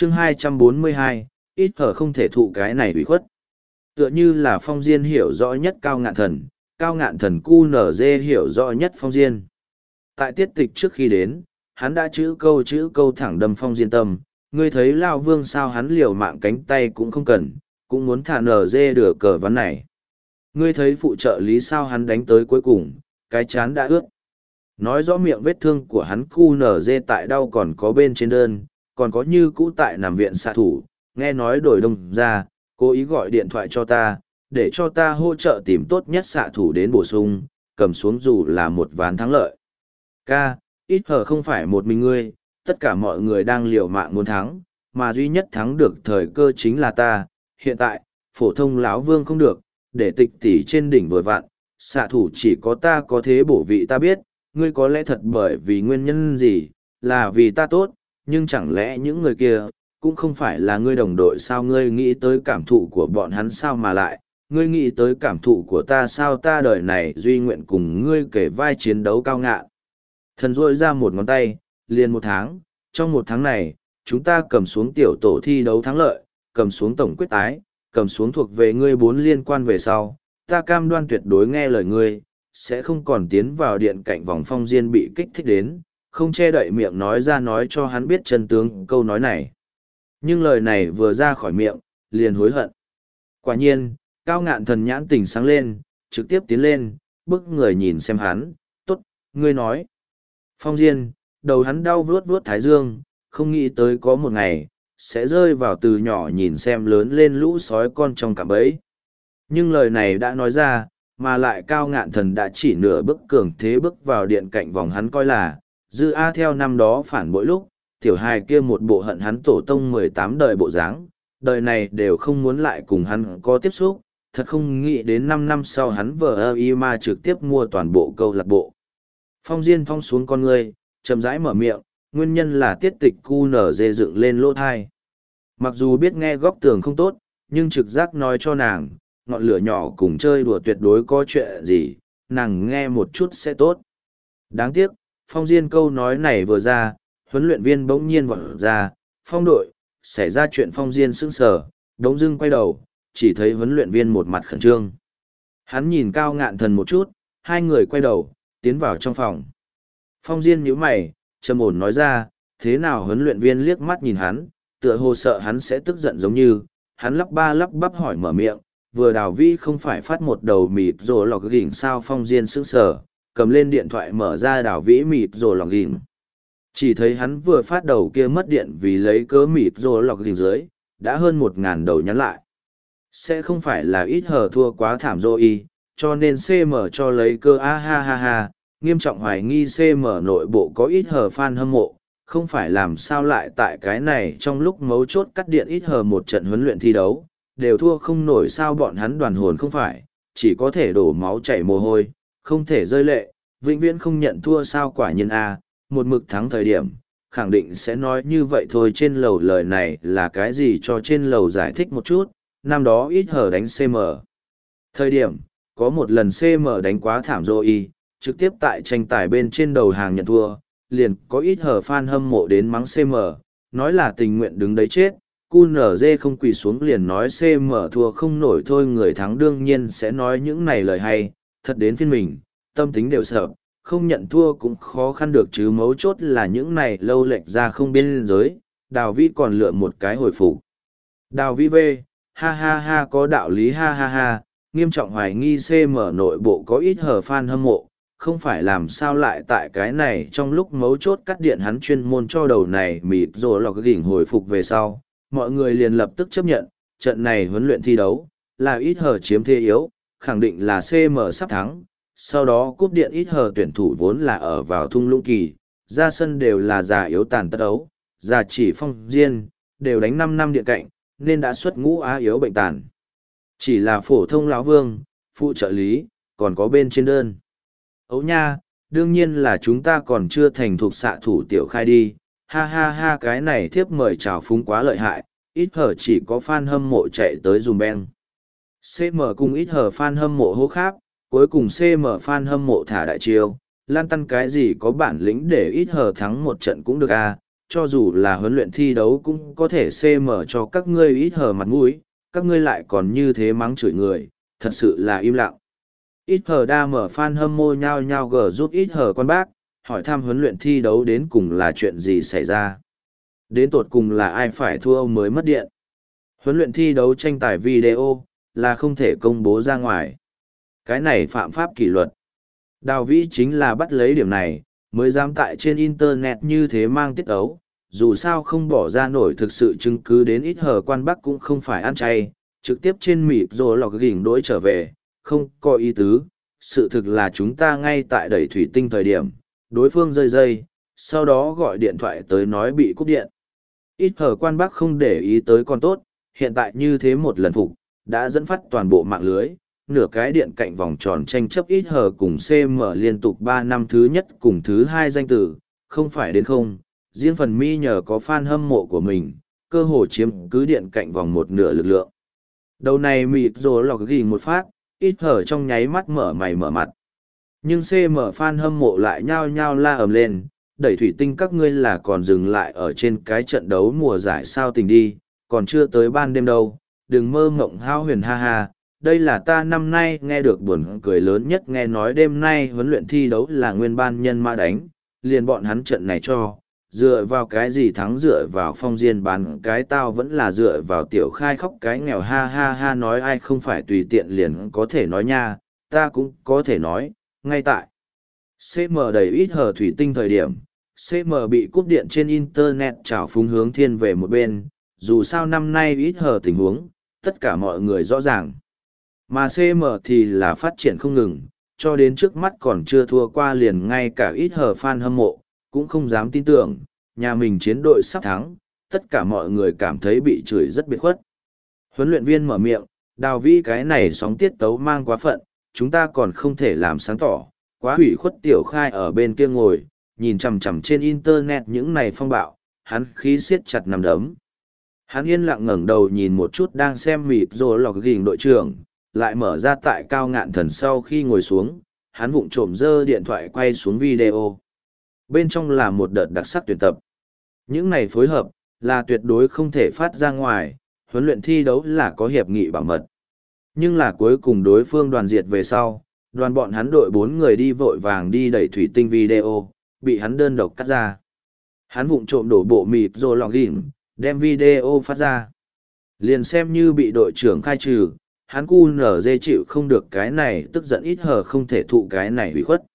chương 242, ít hở không thể thụ cái này ủy khuất. Tựa như là Phong Diên hiểu rõ nhất Cao Ngạn Thần QNZ hiểu rõ nhất Phong Diên. Tại tiết tịch trước khi đến, hắn đã chữ câu thẳng đâm Phong Diên tâm, ngươi thấy Lao Vương sao hắn liều mạng cánh tay cũng không cần, cũng muốn thả NG được cờ ván này. Ngươi thấy phụ trợ lý sao hắn đánh tới cuối cùng, cái chán đã ướt. Nói rõ miệng vết thương của hắn QNZ tại đau còn có bên trên đơn, còn có như cũ tại nằm viện xạ thủ, nghe nói đổi đông ra, cố ý gọi điện thoại cho ta, để cho ta hỗ trợ tìm tốt nhất xạ thủ đến bổ sung, cầm xuống dù là một ván thắng lợi. Ca, ít hở không phải một mình ngươi, tất cả mọi người đang liều mạng muốn thắng, mà duy nhất thắng được thời cơ chính là ta. Hiện tại, phổ thông lão Vương không được, để tịch tỷ trên đỉnh vừa vặn, xạ thủ chỉ có ta có thế bổ vị ta biết, ngươi có lẽ thật bởi vì nguyên nhân gì, là vì ta tốt, nhưng chẳng lẽ những người kia, cũng không phải là ngươi đồng đội sao? Ngươi nghĩ tới cảm thụ của bọn hắn sao mà lại, ngươi nghĩ tới cảm thụ của ta sao? Ta đời này duy nguyện cùng ngươi kể vai chiến đấu Cao Ngạn Thần rôi ra một ngón tay, liền 1 tháng, trong 1 tháng này, chúng ta cầm xuống tiểu tổ thi đấu thắng lợi, cầm xuống tổng quyết tái, cầm xuống thuộc về ngươi 4 liên quan về sau, ta cam đoan tuyệt đối nghe lời ngươi, sẽ không còn tiến vào điện cạnh vòng Phong Diên bị kích thích đến, không che đậy miệng nói ra nói cho hắn biết chân tướng câu nói này. Nhưng lời này vừa ra khỏi miệng, liền hối hận. Quả nhiên, Cao Ngạn Thần nhãn tỉnh sáng lên, trực tiếp tiến lên, bức người nhìn xem hắn, tốt, ngươi nói. Phong Diên, đầu hắn đau vuốt vuốt thái dương, không nghĩ tới có một ngày, sẽ rơi vào từ nhỏ nhìn xem lớn lên lũ sói con trong cạm bẫy. Nhưng lời này đã nói ra, mà lại Cao Ngạn Thần đã chỉ nửa bước cường thế bước vào điện cạnh vòng hắn coi là, dư A theo năm đó phản bội lúc, tiểu hài kia một bộ hận hắn tổ tông 18 đời bộ dáng, đời này đều không muốn lại cùng hắn có tiếp xúc, thật không nghĩ đến 5 năm sau hắn vờ y mà trực tiếp mua toàn bộ câu lạc bộ. Phong Diên thong xuống con ngươi, chậm rãi mở miệng, nguyên nhân là tiết tịch QNZ dựng lên lỗ thai. Mặc dù biết nghe góc tường không tốt, nhưng trực giác nói cho nàng, ngọn lửa nhỏ cùng chơi đùa tuyệt đối có chuyện gì, nàng nghe một chút sẽ tốt. Đáng tiếc, Phong Diên câu nói này vừa ra, huấn luyện viên bỗng nhiên vọt ra, Phong đội, xảy ra chuyện. Phong Diên sững sờ, đống dưng quay đầu, chỉ thấy huấn luyện viên một mặt khẩn trương. Hắn nhìn Cao Ngạn Thần một chút, hai người quay đầu, tiến vào trong phòng. Phong Diên nhíu mày, trầm ổn nói ra, thế nào? Huấn luyện viên liếc mắt nhìn hắn, tựa hồ sợ hắn sẽ tức giận giống như, hắn lắp ba lắp bắp hỏi mở miệng, vừa Đào Vĩ không phải phát một đầu mịt rồi lọc gỉnh sao? Phong Diên sững sờ, cầm lên điện thoại mở ra Đào Vĩ mịt rồi lọc gỉnh. Chỉ thấy hắn vừa phát đầu kia mất điện vì lấy cớ mịt rồi lọc gỉnh dưới, đã hơn 1.000 đầu nhắn lại. Sẽ không phải là ít hờ thua quá thảm rồi, cho nên CM cho lấy cơ a ha ha ha, nghiêm trọng hoài nghi CM nội bộ có ít hờ fan hâm mộ, không phải làm sao lại tại cái này trong lúc mấu chốt cắt điện ít hờ một trận huấn luyện thi đấu, đều thua không nổi sao? Bọn hắn đoàn hồn không phải, chỉ có thể đổ máu chảy mồ hôi, không thể rơi lệ, vĩnh viễn không nhận thua sao? Quả nhiên a, một mực thắng thời điểm, khẳng định sẽ nói như vậy thôi. Trên lầu lời này là cái gì? Cho trên lầu giải thích một chút. Năm đó ít hờ đánh CM thời điểm, có một lần CM đánh quá thảm rồi, trực tiếp tại tranh tài bên trên đầu hàng nhận thua, liền có ít hờ fan hâm mộ đến mắng CM, nói là tình nguyện đứng đấy chết. QNZ không quỳ xuống liền nói CM thua không nổi thôi. Người thắng đương nhiên sẽ nói những này lời hay, thật đến phiên mình, tâm tính đều sợ, không nhận thua cũng khó khăn được chứ. Mấu chốt là những này lâu lệch ra không biên giới. Đào Vĩ còn lựa một cái hồi phục. Đào Vĩ về, ha ha ha, có đạo lý ha ha ha, nghiêm trọng hoài nghi CM nội bộ có ít hờ fan hâm mộ, không phải làm sao lại tại cái này trong lúc mấu chốt cắt điện hắn chuyên môn cho đầu này mịt rồi lọc gỉnh hồi phục về sau. Mọi người liền lập tức chấp nhận, trận này huấn luyện thi đấu, là ít hờ chiếm thế yếu, khẳng định là CM sắp thắng. Sau đó cúp điện ít hờ tuyển thủ vốn là ở vào thung lũng kỳ, ra sân đều là già yếu tàn tật ấu, già chỉ Phong Diên, đều đánh 5 năm điện cạnh, nên đã xuất ngũ á yếu bệnh tàn. Chỉ là phổ thông lão Vương, phụ trợ lý, còn có bên trên đơn. Ấu nha, đương nhiên là chúng ta còn chưa thành thục xạ thủ tiểu khai đi, ha ha ha, cái này thiếp mời chào phúng quá lợi hại, ít hờ chỉ có fan hâm mộ chạy tới dùm beng. CM cùng ít hờ fan hâm mộ hô kháp, cuối cùng CM fan hâm mộ thả đại chiêu, lan tăn cái gì có bản lĩnh để ít hờ thắng một trận cũng được à, cho dù là huấn luyện thi đấu cũng có thể CM cho các ngươi ít hờ mặt mũi, các ngươi lại còn như thế mắng chửi người, thật sự là im lặng. Ít hờ đa mở fan hâm mộ nhao nhao gờ giúp ít hờ con bác, hỏi thăm huấn luyện thi đấu đến cùng là chuyện gì xảy ra. Đến tột cùng là ai phải thua mới mất điện. Huấn luyện thi đấu tranh tài video, là không thể công bố ra ngoài. Cái này phạm pháp kỷ luật. Đào Vĩ chính là bắt lấy điểm này, mới dám tại trên Internet như thế mang tiết ấu. Dù sao không bỏ ra nổi thực sự chứng cứ đến ít hờ quan bắc cũng không phải ăn chay, trực tiếp trên mịp rồi lọc gỉnh đối trở về, không có ý tứ. Sự thực là chúng ta ngay tại đẩy thủy tinh thời điểm, đối phương rơi dây, sau đó gọi điện thoại tới nói bị cúp điện. Ít hờ quan bắc không để ý tới con tốt, hiện tại như thế một lần phục, đã dẫn phát toàn bộ mạng lưới, nửa cái điện cạnh vòng tròn tranh chấp ít hờ cùng CM liên tục 3 năm thứ nhất cùng thứ hai danh tử, không phải đến không, riêng phần mi nhờ có fan hâm mộ của mình, cơ hồ chiếm cứ điện cạnh vòng một nửa lực lượng. Đầu này mịt rồi lọc ghi một phát, ít hờ trong nháy mắt mở mày mở mặt. Nhưng CM fan hâm mộ lại nhao nhao la ầm lên, đẩy thủy tinh các ngươi là còn dừng lại ở trên cái trận đấu mùa giải sao tình đi, còn chưa tới ban đêm đâu, đừng mơ mộng hao huyền ha ha. Đây là ta năm nay nghe được buồn cười lớn nhất, nghe nói đêm nay huấn luyện thi đấu là nguyên ban nhân mã đánh, liền bọn hắn trận này cho, dựa vào cái gì thắng, dựa vào phong diên bán cái tao vẫn là dựa vào tiểu khai khóc cái nghèo ha ha ha, nói ai không phải tùy tiện liền có thể nói nha, ta cũng có thể nói, ngay tại CM đầy ít hờ thủy tinh thời điểm, CM bị cúp điện trên Internet trào phúng hướng thiên về một bên, dù sao năm nay ít hờ tình huống, tất cả mọi người rõ ràng. Mà CM thì là phát triển không ngừng, cho đến trước mắt còn chưa thua qua liền ngay cả ít hờ fan hâm mộ, cũng không dám tin tưởng, nhà mình chiến đội sắp thắng, tất cả mọi người cảm thấy bị chửi rất biệt khuất. Huấn luyện viên mở miệng, Đào Vĩ cái này sóng tiết tấu mang quá phận, chúng ta còn không thể làm sáng tỏ, quá hủy khuất tiểu khai ở bên kia ngồi, nhìn chằm chằm trên Internet những này phong bạo, hắn khí siết chặt nằm đấm. Hắn yên lặng ngẩng đầu nhìn một chút đang xem mịt rồi lọc gỉnh đội trưởng, lại mở ra tại Cao Ngạn Thần sau khi ngồi xuống, hắn vụng trộm giơ điện thoại quay xuống video. Bên trong là một đợt đặc sắc tuyển tập. Những này phối hợp, là tuyệt đối không thể phát ra ngoài, huấn luyện thi đấu là có hiệp nghị bảo mật. Nhưng là cuối cùng đối phương đoàn diệt về sau, đoàn bọn hắn đội 4 người đi vội vàng đi đẩy thủy tinh video, bị hắn đơn độc cắt ra. Hắn vụng trộm đổ bộ mịp rồi lọc gỉnh, đem video phát ra. Liền xem như bị đội trưởng khai trừ, hắn cu nở dê chịu không được cái này, tức giận ít hờ không thể thụ cái này hủy khuất.